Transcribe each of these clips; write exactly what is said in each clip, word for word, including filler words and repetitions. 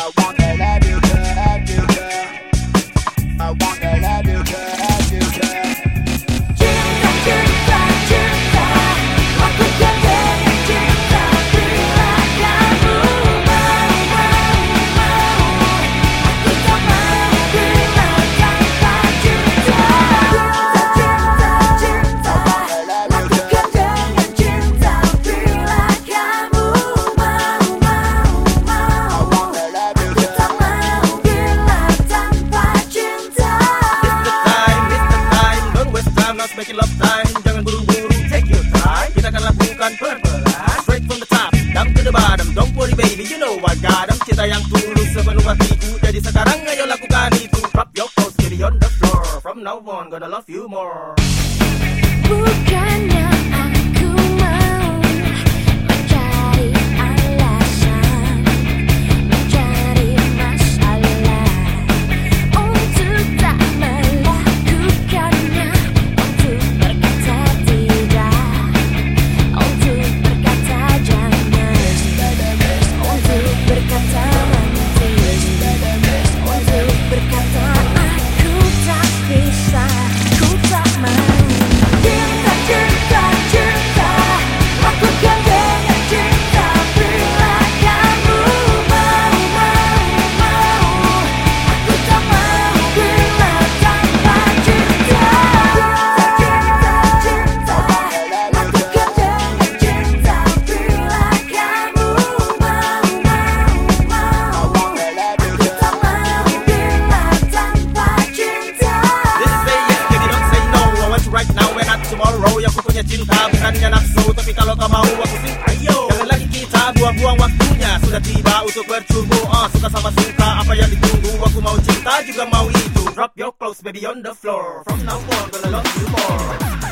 wanna love you, girl, love you, girl. I wanna love you, girl, love you, girl. Cinta, cinta, cinta, aku kan dengan cinta. Bila kamu mau, mau, mau, aku tak mau bila tanpa cinta. Cinta, cinta, aku kan dengan cinta. Bila kamu mau, mau, mau, aku tak mau bila tanpa cinta. Let's make it love time, jangan buru-buru, take your time. Kita akan lakukan pelan-pelan, straight from the top, down to the bottom. Don't worry baby, you know I got 'em. Cinta yang tulus sepenuh hatiku, jadi sekarang ayo lakukan itu. Drop your clothes, baby on the floor. From now on, gonna love you more. Bukannya aku mau mencari alasan, mencari masalah untuk tak melakukannya, untuk berkata tidak, untuk berkata jangan, untuk berkata nanti, untuk berkata aku tak bisa, ku tak mau. Cinta, cinta, cinta, lakukan dengan cinta. Bila kamu mau, mau, mau, aku tak mau bila tanpa cinta. Cinta, cinta, lakukan dengan cinta. Bila kamu mau, mau, mau, aku tak mau bila tanpa cinta. This is say yes, baby don't say no. I want you right now and not tomorrow. Yang ku punya cinta bukannya nafsu, tapi kalau kau mau aku sing ayo. Jangan lagi kita buang-buang waktunya, sudah tiba untuk bercumbu. Ah, suka sama suka, apa yang ditunggu? Aku mau cinta juga mau itu. Drop your clothes baby on the floor. From now on gonna love you more.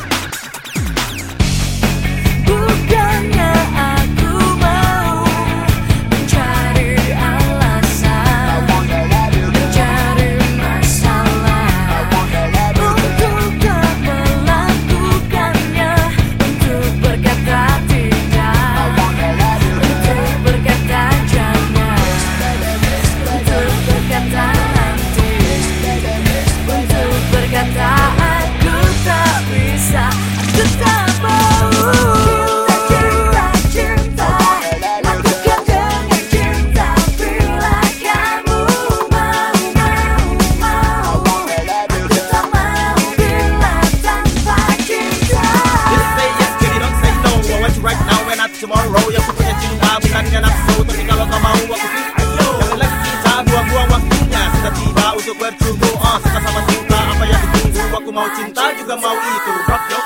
Bukannya aku mau mencari alasan, mencari masalah untuk tak melakukannya, untuk berkata tidak, untuk berkata jangan, untuk berkata nanti, untuk berkata aku tak bisa, aku tak mau. Cinta, cinta, lakukan dengan cinta. Bila kamu mau, mau, mau, aku tak mau bila tanpa cinta. This is say yes, baby don't say no. I want you right now and not tomorrow. Yang ku punya cinta bukannya nafsu, tapi kalau kau mau aku sing ayo. Jangan lagi kita buang-buang waktunya, sudah tiba untuk bercumbu. Ah, suka sama suka, apa yang ditunggu? Aku mau cinta juga mau itu. Drop your